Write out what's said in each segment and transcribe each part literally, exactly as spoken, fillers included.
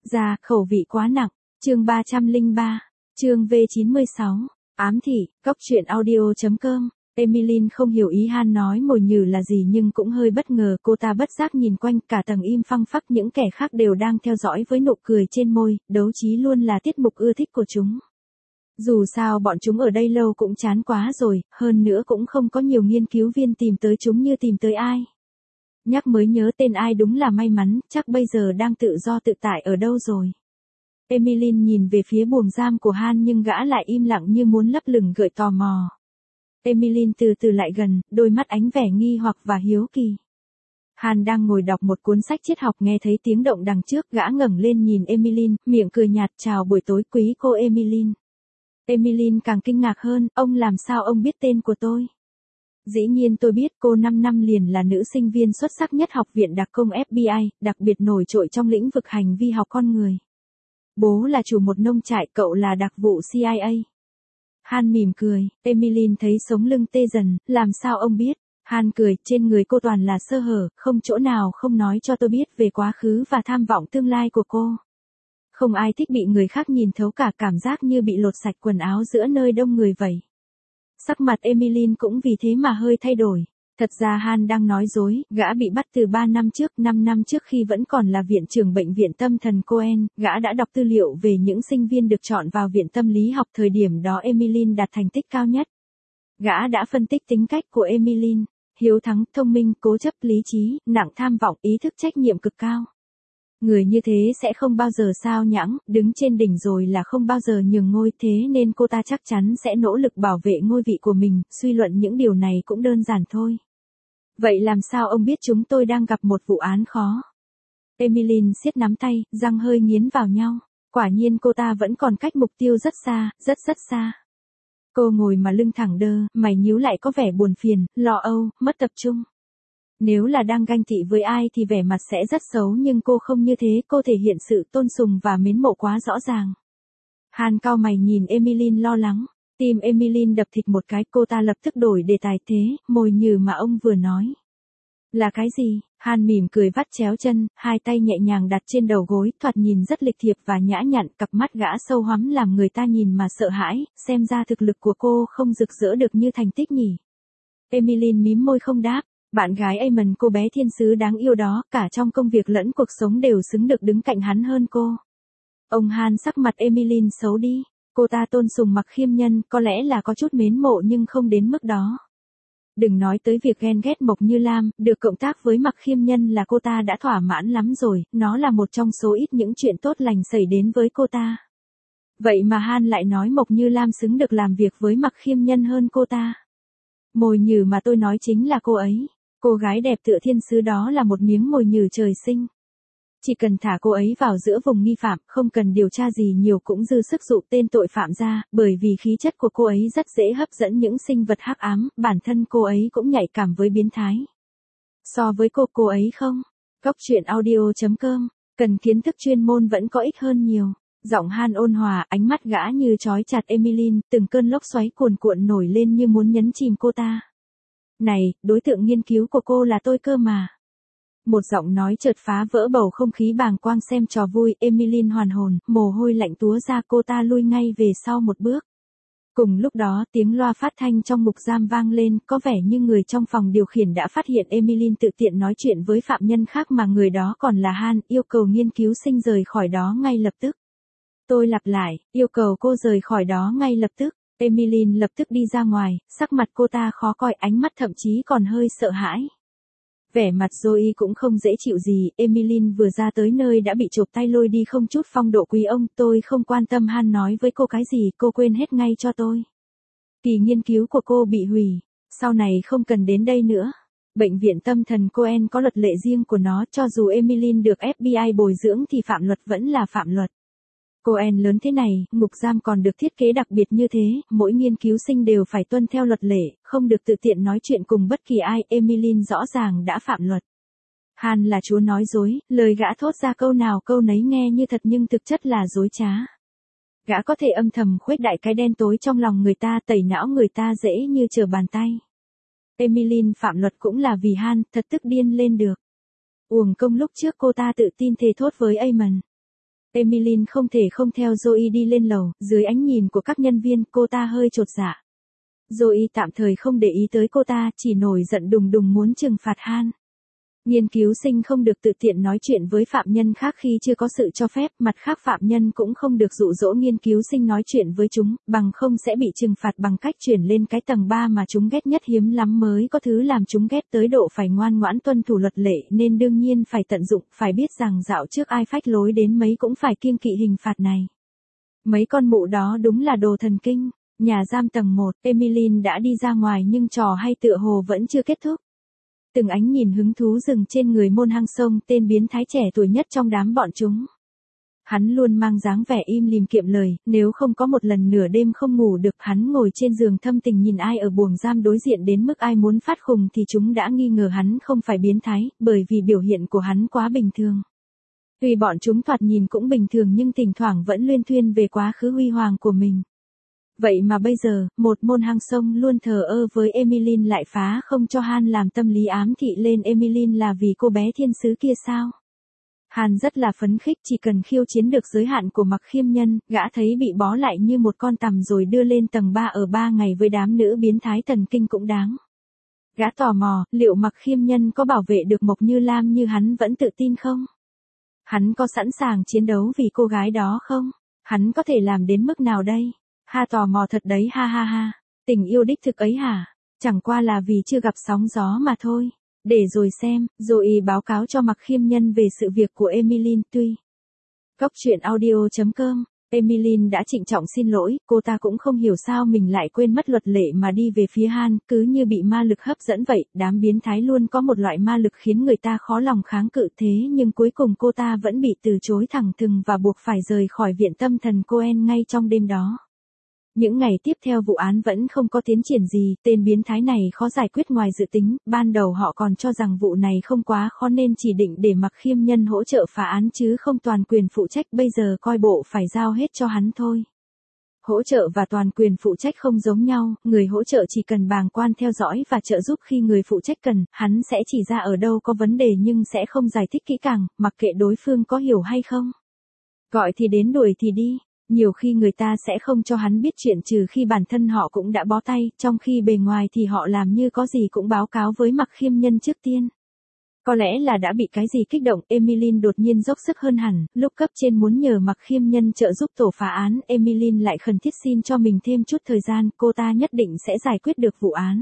Ra, khẩu vị quá nặng. Chương ba trăm lẻ ba. Chương V chín mươi sáu. Ám thị, cóc truyện audio chấm com. Emilyn không hiểu ý Han nói mồi nhử là gì nhưng cũng hơi bất ngờ, cô ta bất giác nhìn quanh, cả tầng im phăng phắc, những kẻ khác đều đang theo dõi với nụ cười trên môi, đấu trí luôn là tiết mục ưa thích của chúng. Dù sao bọn chúng ở đây lâu cũng chán quá rồi, hơn nữa cũng không có nhiều nghiên cứu viên tìm tới chúng như tìm tới ai. Nhắc mới nhớ tên ai đúng là may mắn, chắc bây giờ đang tự do tự tại ở đâu rồi. Emilyn nhìn về phía buồng giam của Han nhưng gã lại im lặng như muốn lấp lửng gợi tò mò. Emilyn từ từ lại gần, đôi mắt ánh vẻ nghi hoặc và hiếu kỳ. Han đang ngồi đọc một cuốn sách triết học, nghe thấy tiếng động đằng trước, gã ngẩng lên nhìn Emilyn, miệng cười nhạt, chào buổi tối quý cô Emilyn. Emilyn càng kinh ngạc hơn, ông làm sao ông biết tên của tôi? Dĩ nhiên tôi biết, cô năm năm liền là nữ sinh viên xuất sắc nhất học viện đặc công ép bê i, đặc biệt nổi trội trong lĩnh vực hành vi học con người. Bố là chủ một nông trại, cậu là đặc vụ xê i a. Han mỉm cười, Emilyn thấy sống lưng tê dần, làm sao ông biết? Han cười, trên người cô toàn là sơ hở, không chỗ nào không nói cho tôi biết về quá khứ và tham vọng tương lai của cô. Không ai thích bị người khác nhìn thấu cả, cảm giác như bị lột sạch quần áo giữa nơi đông người vậy. Sắc mặt Emilyn cũng vì thế mà hơi thay đổi. Thật ra Han đang nói dối, gã bị bắt từ ba năm trước, năm năm trước khi vẫn còn là viện trưởng bệnh viện tâm thần Cohen, gã đã đọc tư liệu về những sinh viên được chọn vào viện tâm lý học, thời điểm đó Emilyn đạt thành tích cao nhất. Gã đã phân tích tính cách của Emilyn, hiếu thắng, thông minh, cố chấp, lý trí, nặng tham vọng, ý thức trách nhiệm cực cao. Người như thế sẽ không bao giờ sao nhãng, đứng trên đỉnh rồi là không bao giờ nhường ngôi, thế nên cô ta chắc chắn sẽ nỗ lực bảo vệ ngôi vị của mình, suy luận những điều này cũng đơn giản thôi. Vậy làm sao ông biết chúng tôi đang gặp một vụ án khó? Emilyn siết nắm tay, răng hơi nghiến vào nhau. Quả nhiên cô ta vẫn còn cách mục tiêu rất xa, rất rất xa. Cô ngồi mà lưng thẳng đơ, mày nhíu lại có vẻ buồn phiền, lo âu, mất tập trung. Nếu là đang ganh tị với ai thì vẻ mặt sẽ rất xấu, nhưng cô không như thế, cô thể hiện sự tôn sùng và mến mộ quá rõ ràng. Han cau mày nhìn Emilyn lo lắng. Tim Emilyn đập thịt một cái, cô ta lập tức đổi đề tài, thế, mồi nhử mà ông vừa nói. Là cái gì? Han mỉm cười vắt chéo chân, hai tay nhẹ nhàng đặt trên đầu gối, thoạt nhìn rất lịch thiệp và nhã nhặn, cặp mắt gã sâu hoắm làm người ta nhìn mà sợ hãi, xem ra thực lực của cô không rực rỡ được như thành tích nhỉ. Emilyn mím môi không đáp, bạn gái Amon, cô bé thiên sứ đáng yêu đó, cả trong công việc lẫn cuộc sống đều xứng được đứng cạnh hắn hơn cô. Ông Han, sắc mặt Emilyn xấu đi. Cô ta tôn sùng Mặc Khiêm Nhân, có lẽ là có chút mến mộ nhưng không đến mức đó. Đừng nói tới việc ghen ghét Mộc Như Lam, được cộng tác với Mặc Khiêm Nhân là cô ta đã thỏa mãn lắm rồi, nó là một trong số ít những chuyện tốt lành xảy đến với cô ta. Vậy mà Han lại nói Mộc Như Lam xứng được làm việc với Mặc Khiêm Nhân hơn cô ta. Mồi nhử mà tôi nói chính là cô ấy. Cô gái đẹp tựa thiên sứ đó là một miếng mồi nhử trời sinh. Chỉ cần thả cô ấy vào giữa vùng nghi phạm, không cần điều tra gì nhiều cũng dư sức dụ tên tội phạm ra, bởi vì khí chất của cô ấy rất dễ hấp dẫn những sinh vật hắc ám, bản thân cô ấy cũng nhạy cảm với biến thái. So với cô, cô ấy không? Cóc truyện audio chấm com, cần kiến thức chuyên môn vẫn có ích hơn nhiều. Giọng Han ôn hòa, ánh mắt gã như trói chặt Emilyn, từng cơn lốc xoáy cuồn cuộn nổi lên như muốn nhấn chìm cô ta. Này, đối tượng nghiên cứu của cô là tôi cơ mà. Một giọng nói chợt phá vỡ bầu không khí bàng quang xem trò vui, Emilyn hoàn hồn, mồ hôi lạnh túa ra, cô ta lui ngay về sau một bước. Cùng lúc đó, tiếng loa phát thanh trong ngục giam vang lên, có vẻ như người trong phòng điều khiển đã phát hiện Emilyn tự tiện nói chuyện với phạm nhân khác mà người đó còn là Han, yêu cầu nghiên cứu sinh rời khỏi đó ngay lập tức. Tôi lặp lại, yêu cầu cô rời khỏi đó ngay lập tức. Emilyn lập tức đi ra ngoài, sắc mặt cô ta khó coi, ánh mắt thậm chí còn hơi sợ hãi. Vẻ mặt Zoe cũng không dễ chịu gì, Emilyn vừa ra tới nơi đã bị chộp tay lôi đi không chút phong độ quý ông, tôi không quan tâm Han nói với cô cái gì, cô quên hết ngay cho tôi. Kỳ nghiên cứu của cô bị hủy, sau này không cần đến đây nữa. Bệnh viện tâm thần Cohen có luật lệ riêng của nó, cho dù Emilyn được ép bê i bồi dưỡng thì phạm luật vẫn là phạm luật. Cohen lớn thế này, ngục giam còn được thiết kế đặc biệt như thế, mỗi nghiên cứu sinh đều phải tuân theo luật lệ, không được tự tiện nói chuyện cùng bất kỳ ai, Emilyn rõ ràng đã phạm luật. Han là chúa nói dối, lời gã thốt ra câu nào câu nấy nghe như thật nhưng thực chất là dối trá. Gã có thể âm thầm khuếch đại cái đen tối trong lòng người ta, tẩy não người ta dễ như trở bàn tay. Emilyn phạm luật cũng là vì Han, thật tức điên lên được. Uổng công lúc trước cô ta tự tin thề thốt với Amon. Emmeline không thể không theo Zoe đi lên lầu, dưới ánh nhìn của các nhân viên, cô ta hơi chột dạ. Zoe tạm thời không để ý tới cô ta, chỉ nổi giận đùng đùng muốn trừng phạt Han. Nghiên cứu sinh không được tự tiện nói chuyện với phạm nhân khác khi chưa có sự cho phép, mặt khác phạm nhân cũng không được dụ dỗ nghiên cứu sinh nói chuyện với chúng, bằng không sẽ bị trừng phạt bằng cách chuyển lên cái tầng ba mà chúng ghét nhất, hiếm lắm mới có thứ làm chúng ghét tới độ phải ngoan ngoãn tuân thủ luật lệ nên đương nhiên phải tận dụng, phải biết rằng dạo trước ai phách lối đến mấy cũng phải kiêng kỵ hình phạt này. Mấy con mụ đó đúng là đồ thần kinh. Nhà giam tầng một, Emmeline đã đi ra ngoài nhưng trò hay tựa hồ vẫn chưa kết thúc. Từng ánh nhìn hứng thú dừng trên người Môn Hang Sông, tên biến thái trẻ tuổi nhất trong đám bọn chúng. Hắn luôn mang dáng vẻ im lìm kiệm lời, nếu không có một lần nửa đêm không ngủ được, hắn ngồi trên giường thâm tình nhìn ai ở buồng giam đối diện đến mức ai muốn phát khùng thì chúng đã nghi ngờ hắn không phải biến thái, bởi vì biểu hiện của hắn quá bình thường. Tuy bọn chúng thoạt nhìn cũng bình thường nhưng thỉnh thoảng vẫn luyên thuyên về quá khứ huy hoàng của mình. Vậy mà bây giờ, một Môn Hang Sông luôn thờ ơ với Emmeline lại phá không cho Han làm tâm lý ám thị lên Emmeline là vì cô bé thiên sứ kia sao? Han rất là phấn khích, chỉ cần khiêu chiến được giới hạn của Mặc Khiêm Nhân, gã thấy bị bó lại như một con tằm rồi đưa lên tầng ba ở ba ngày với đám nữ biến thái thần kinh cũng đáng. Gã tò mò, liệu Mặc Khiêm Nhân có bảo vệ được Mộc Như Lam như hắn vẫn tự tin không? Hắn có sẵn sàng chiến đấu vì cô gái đó không? Hắn có thể làm đến mức nào đây? Ha, tò mò thật đấy, ha ha ha. Tình yêu đích thực ấy hả? Chẳng qua là vì chưa gặp sóng gió mà thôi. Để rồi xem, rồi báo cáo cho Mặc Khiêm Nhân về sự việc của Emmeline. Tuy Cốc truyện audio chấm com, Emmeline đã trịnh trọng xin lỗi, cô ta cũng không hiểu sao mình lại quên mất luật lệ mà đi về phía Han, cứ như bị ma lực hấp dẫn vậy. Đám biến thái luôn có một loại ma lực khiến người ta khó lòng kháng cự, thế nhưng cuối cùng cô ta vẫn bị từ chối thẳng thừng và buộc phải rời khỏi viện tâm thần Cohen ngay trong đêm đó. Những ngày tiếp theo vụ án vẫn không có tiến triển gì, tên biến thái này khó giải quyết ngoài dự tính, ban đầu họ còn cho rằng vụ này không quá khó nên chỉ định để Mặc Khiêm Nhân hỗ trợ phá án chứ không toàn quyền phụ trách, bây giờ coi bộ phải giao hết cho hắn thôi. Hỗ trợ và toàn quyền phụ trách không giống nhau, người hỗ trợ chỉ cần bàng quan theo dõi và trợ giúp khi người phụ trách cần, hắn sẽ chỉ ra ở đâu có vấn đề nhưng sẽ không giải thích kỹ càng, mặc kệ đối phương có hiểu hay không. Gọi thì đến, đuổi thì đi. Nhiều khi người ta sẽ không cho hắn biết chuyện trừ khi bản thân họ cũng đã bó tay, trong khi bề ngoài thì họ làm như có gì cũng báo cáo với Mặc Khiêm Nhân trước tiên. Có lẽ là đã bị cái gì kích động, Emmeline đột nhiên dốc sức hơn hẳn, lúc cấp trên muốn nhờ Mặc Khiêm Nhân trợ giúp tổ phá án, Emmeline lại khẩn thiết xin cho mình thêm chút thời gian, cô ta nhất định sẽ giải quyết được vụ án.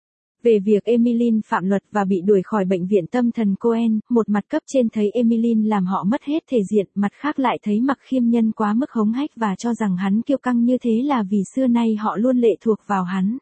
Về việc Emmeline phạm luật và bị đuổi khỏi bệnh viện tâm thần Cohen, một mặt cấp trên thấy Emmeline làm họ mất hết thể diện, mặt khác lại thấy Mặc Khiêm Nhân quá mức hống hách và cho rằng hắn kiêu căng như thế là vì xưa nay họ luôn lệ thuộc vào hắn.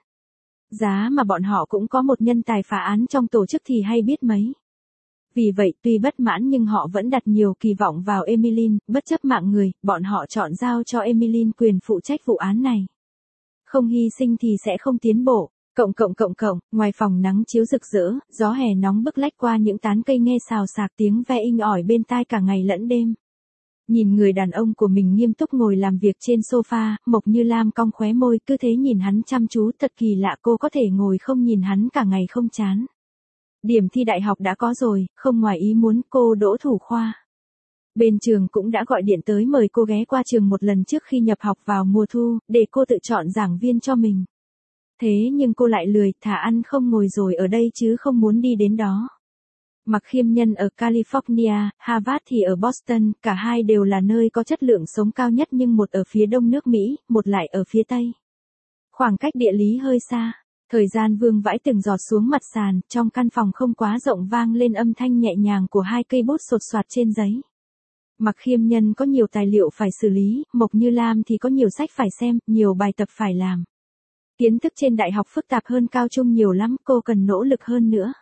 Giá mà bọn họ cũng có một nhân tài phá án trong tổ chức thì hay biết mấy. Vì vậy, tuy bất mãn nhưng họ vẫn đặt nhiều kỳ vọng vào Emmeline, bất chấp mạng người, bọn họ chọn giao cho Emmeline quyền phụ trách vụ án này. Không hy sinh thì sẽ không tiến bộ. Cộng cộng cộng cộng, ngoài phòng nắng chiếu rực rỡ, gió hè nóng bức lách qua những tán cây nghe xào xạc tiếng ve inh ỏi bên tai cả ngày lẫn đêm. Nhìn người đàn ông của mình nghiêm túc ngồi làm việc trên sofa, Mộc Như Lam cong khóe môi, cứ thế nhìn hắn chăm chú, thật kỳ lạ, cô có thể ngồi không nhìn hắn cả ngày không chán. Điểm thi đại học đã có rồi, không ngoài ý muốn, cô đỗ thủ khoa. Bên trường cũng đã gọi điện tới mời cô ghé qua trường một lần trước khi nhập học vào mùa thu, để cô tự chọn giảng viên cho mình. Thế nhưng cô lại lười, thà ăn không ngồi rồi ở đây chứ không muốn đi đến đó. Mặc Khiêm Nhân ở California, Harvard thì ở Boston, cả hai đều là nơi có chất lượng sống cao nhất nhưng một ở phía đông nước Mỹ, một lại ở phía tây. Khoảng cách địa lý hơi xa. Thời gian vương vãi từng giọt xuống mặt sàn, trong căn phòng không quá rộng vang lên âm thanh nhẹ nhàng của hai cây bút sột soạt trên giấy. Mặc Khiêm Nhân có nhiều tài liệu phải xử lý, Mộc Như Lam thì có nhiều sách phải xem, nhiều bài tập phải làm. Kiến thức trên đại học phức tạp hơn cao trung nhiều lắm, cô cần nỗ lực hơn nữa.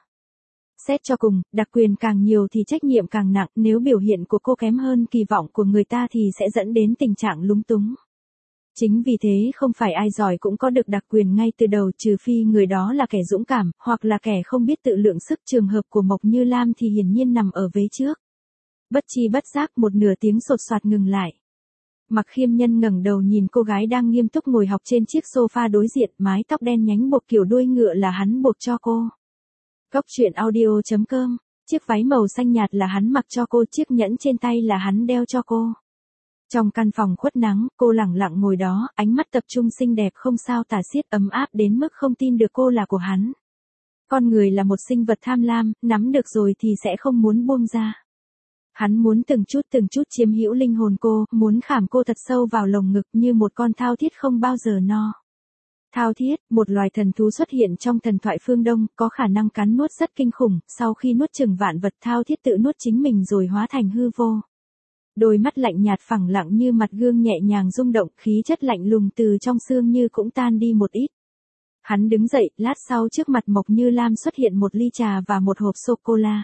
Xét cho cùng, đặc quyền càng nhiều thì trách nhiệm càng nặng, nếu biểu hiện của cô kém hơn kỳ vọng của người ta thì sẽ dẫn đến tình trạng lúng túng. Chính vì thế không phải ai giỏi cũng có được đặc quyền ngay từ đầu, trừ phi người đó là kẻ dũng cảm, hoặc là kẻ không biết tự lượng sức. Trường hợp của Mộc Như Lam thì hiển nhiên nằm ở vế trước. Bất chi bất giác một nửa tiếng sột soạt ngừng lại. Mặc Khiêm Nhân ngẩng đầu nhìn cô gái đang nghiêm túc ngồi học trên chiếc sofa đối diện, mái tóc đen nhánh buộc kiểu đuôi ngựa là hắn buộc cho cô. Cốc truyện audio chấm com, chiếc váy màu xanh nhạt là hắn mặc cho cô, chiếc nhẫn trên tay là hắn đeo cho cô. Trong căn phòng khuất nắng, cô lẳng lặng ngồi đó, ánh mắt tập trung xinh đẹp không sao tả xiết, ấm áp đến mức không tin được cô là của hắn. Con người là một sinh vật tham lam, nắm được rồi thì sẽ không muốn buông ra. Hắn muốn từng chút từng chút chiếm hữu linh hồn cô, muốn khảm cô thật sâu vào lồng ngực như một con thao thiết không bao giờ no. Thao thiết, một loài thần thú xuất hiện trong thần thoại phương Đông, có khả năng cắn nuốt rất kinh khủng, sau khi nuốt chửng vạn vật thao thiết tự nuốt chính mình rồi hóa thành hư vô. Đôi mắt lạnh nhạt phẳng lặng như mặt gương nhẹ nhàng rung động, khí chất lạnh lùng từ trong xương như cũng tan đi một ít. Hắn đứng dậy, lát sau trước mặt Mộc Như Lam xuất hiện một ly trà và một hộp sô-cô-la.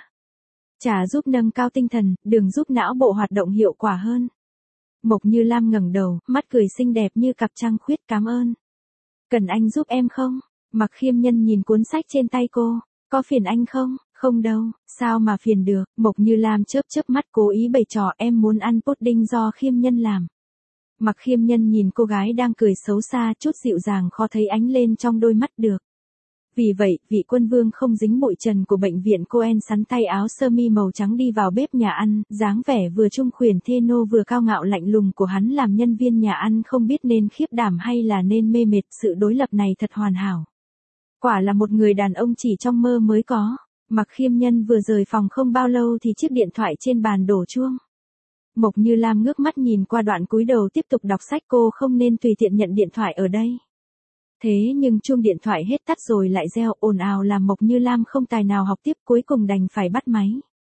Trà giúp nâng cao tinh thần, đường giúp não bộ hoạt động hiệu quả hơn. Mộc Như Lam ngẩng đầu, mắt cười xinh đẹp như cặp trăng khuyết, cảm ơn. Cần anh giúp em không? Mặc Khiêm Nhân nhìn cuốn sách trên tay cô. Có phiền anh không? Không đâu, sao mà phiền được. Mộc Như Lam chớp chớp mắt cố ý bày trò, em muốn ăn pudding do Khiêm Nhân làm. Mặc Khiêm Nhân nhìn cô gái đang cười xấu xa, chút dịu dàng khó thấy ánh lên trong đôi mắt được. Vì vậy, vị quân vương không dính bụi trần của bệnh viện Cohen sắn tay áo sơ mi màu trắng đi vào bếp nhà ăn, dáng vẻ vừa trung khuyển thê nô vừa cao ngạo lạnh lùng của hắn làm nhân viên nhà ăn không biết nên khiếp đảm hay là nên mê mệt, sự đối lập này thật hoàn hảo. Quả là một người đàn ông chỉ trong mơ mới có. Mặc Khiêm Nhân vừa rời phòng không bao lâu thì chiếc điện thoại trên bàn đổ chuông. Mộc Như Lam ngước mắt nhìn qua đoạn cúi đầu tiếp tục đọc sách, cô không nên tùy tiện nhận điện thoại ở đây. Thế nhưng chuông điện thoại hết tắt rồi lại reo, ồn ào làm Mộc Như Lam không tài nào học tiếp, cuối cùng đành phải bắt máy.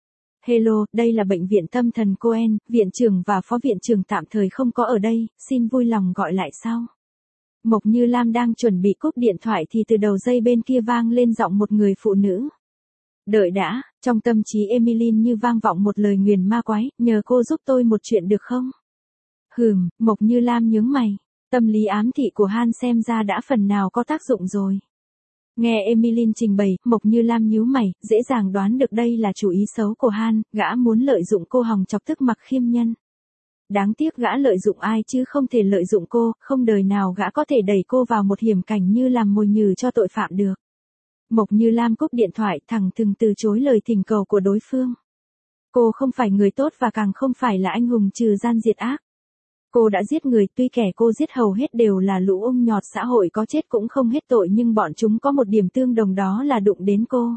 Hello, đây là bệnh viện tâm thần Cohen, viện trưởng và phó viện trưởng tạm thời không có ở đây, xin vui lòng gọi lại sau. Mộc Như Lam đang chuẩn bị cúp điện thoại thì từ đầu dây bên kia vang lên giọng một người phụ nữ. Đợi đã, trong tâm trí Emmeline như vang vọng một lời nguyền ma quái, nhờ cô giúp tôi một chuyện được không? Hừm, Mộc Như Lam nhướng mày. Tâm lý ám thị của Han xem ra đã phần nào có tác dụng rồi. Nghe Emmeline trình bày, Mộc Như Lam nhíu mày, dễ dàng đoán được đây là chủ ý xấu của Han, gã muốn lợi dụng cô hòng chọc tức Mặc Khiêm Nhân. Đáng tiếc gã lợi dụng ai chứ không thể lợi dụng cô, không đời nào gã có thể đẩy cô vào một hiểm cảnh như làm mồi nhử cho tội phạm được. Mộc Như Lam cúp điện thoại, thẳng thừng từ chối lời thỉnh cầu của đối phương. Cô không phải người tốt và càng không phải là anh hùng trừ gian diệt ác. Cô đã giết người, tuy kẻ cô giết hầu hết đều là lũ ung nhọt xã hội có chết cũng không hết tội, nhưng bọn chúng có một điểm tương đồng, đó là đụng đến cô.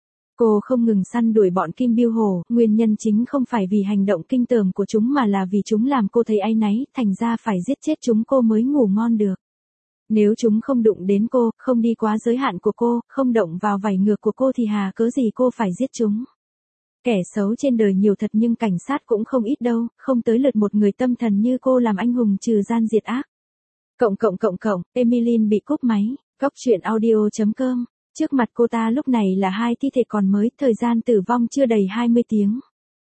Cô không ngừng săn đuổi bọn Kim Biêu Hổ, nguyên nhân chính không phải vì hành động kinh tởm của chúng mà là vì chúng làm cô thấy áy náy, thành ra phải giết chết chúng cô mới ngủ ngon được. Nếu chúng không đụng đến cô, không đi quá giới hạn của cô, không động vào vảy ngược của cô thì hà cớ gì cô phải giết chúng. Kẻ xấu trên đời nhiều thật nhưng cảnh sát cũng không ít đâu, không tới lượt một người tâm thần như cô làm anh hùng trừ gian diệt ác. Cộng cộng cộng cộng, Emmeline bị cúp máy, góc truyện audio chấm com. Trước mặt cô ta lúc này là hai thi thể còn mới, thời gian tử vong chưa đầy hai mươi tiếng.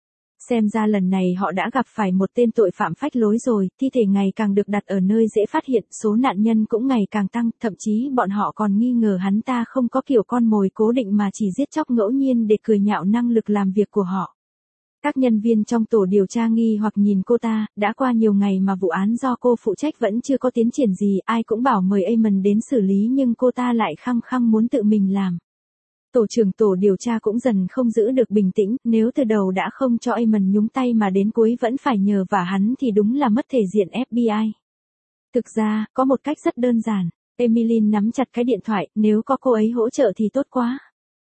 Xem ra lần này họ đã gặp phải một tên tội phạm phách lối rồi, thi thể ngày càng được đặt ở nơi dễ phát hiện, số nạn nhân cũng ngày càng tăng, thậm chí bọn họ còn nghi ngờ hắn ta không có kiểu con mồi cố định mà chỉ giết chóc ngẫu nhiên để cười nhạo năng lực làm việc của họ. Các nhân viên trong tổ điều tra nghi hoặc nhìn cô ta, đã qua nhiều ngày mà vụ án do cô phụ trách vẫn chưa có tiến triển gì, ai cũng bảo mời Eamon đến xử lý nhưng cô ta lại khăng khăng muốn tự mình làm. Tổ trưởng tổ điều tra cũng dần không giữ được bình tĩnh, nếu từ đầu đã không cho Eamon nhúng tay mà đến cuối vẫn phải nhờ vả hắn thì đúng là mất thể diện ép bê i. Thực ra, có một cách rất đơn giản. Emmeline nắm chặt cái điện thoại, nếu có cô ấy hỗ trợ thì tốt quá.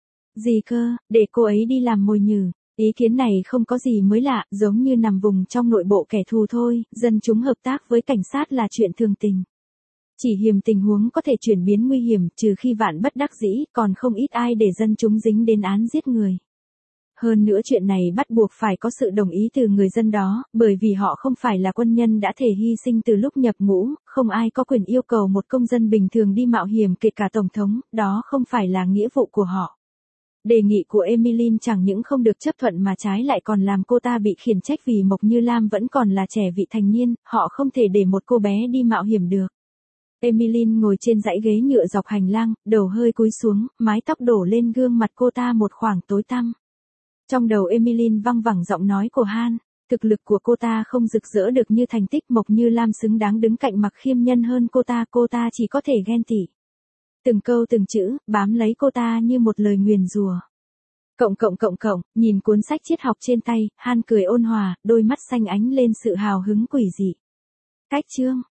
Gì cơ, để cô ấy đi làm mồi nhử. Ý kiến này không có gì mới lạ, giống như nằm vùng trong nội bộ kẻ thù thôi, dân chúng hợp tác với cảnh sát là chuyện thường tình. Chỉ hiểm tình huống có thể chuyển biến nguy hiểm, trừ khi vạn bất đắc dĩ, còn không ít ai để dân chúng dính đến án giết người. Hơn nữa chuyện này bắt buộc phải có sự đồng ý từ người dân đó, bởi vì họ không phải là quân nhân đã thể hy sinh từ lúc nhập ngũ, không ai có quyền yêu cầu một công dân bình thường đi mạo hiểm kể cả tổng thống, đó không phải là nghĩa vụ của họ. Đề nghị của Emmeline chẳng những không được chấp thuận mà trái lại còn làm cô ta bị khiển trách vì Mộc Như Lam vẫn còn là trẻ vị thành niên, họ không thể để một cô bé đi mạo hiểm được. Emmeline ngồi trên dãy ghế nhựa dọc hành lang, đầu hơi cúi xuống, mái tóc đổ lên gương mặt cô ta một khoảng tối tăm. Trong đầu Emmeline văng vẳng giọng nói của Han, thực lực của cô ta không rực rỡ được như thành tích Mộc Như Lam xứng đáng đứng cạnh Mặc Khiêm Nhân hơn cô ta, cô ta chỉ có thể ghen tị. Từng câu từng chữ, bám lấy cô ta như một lời nguyền rủa. Cộng cộng cộng cộng, nhìn cuốn sách triết học trên tay, Han cười ôn hòa, đôi mắt xanh ánh lên sự hào hứng quỷ dị. Cách chương.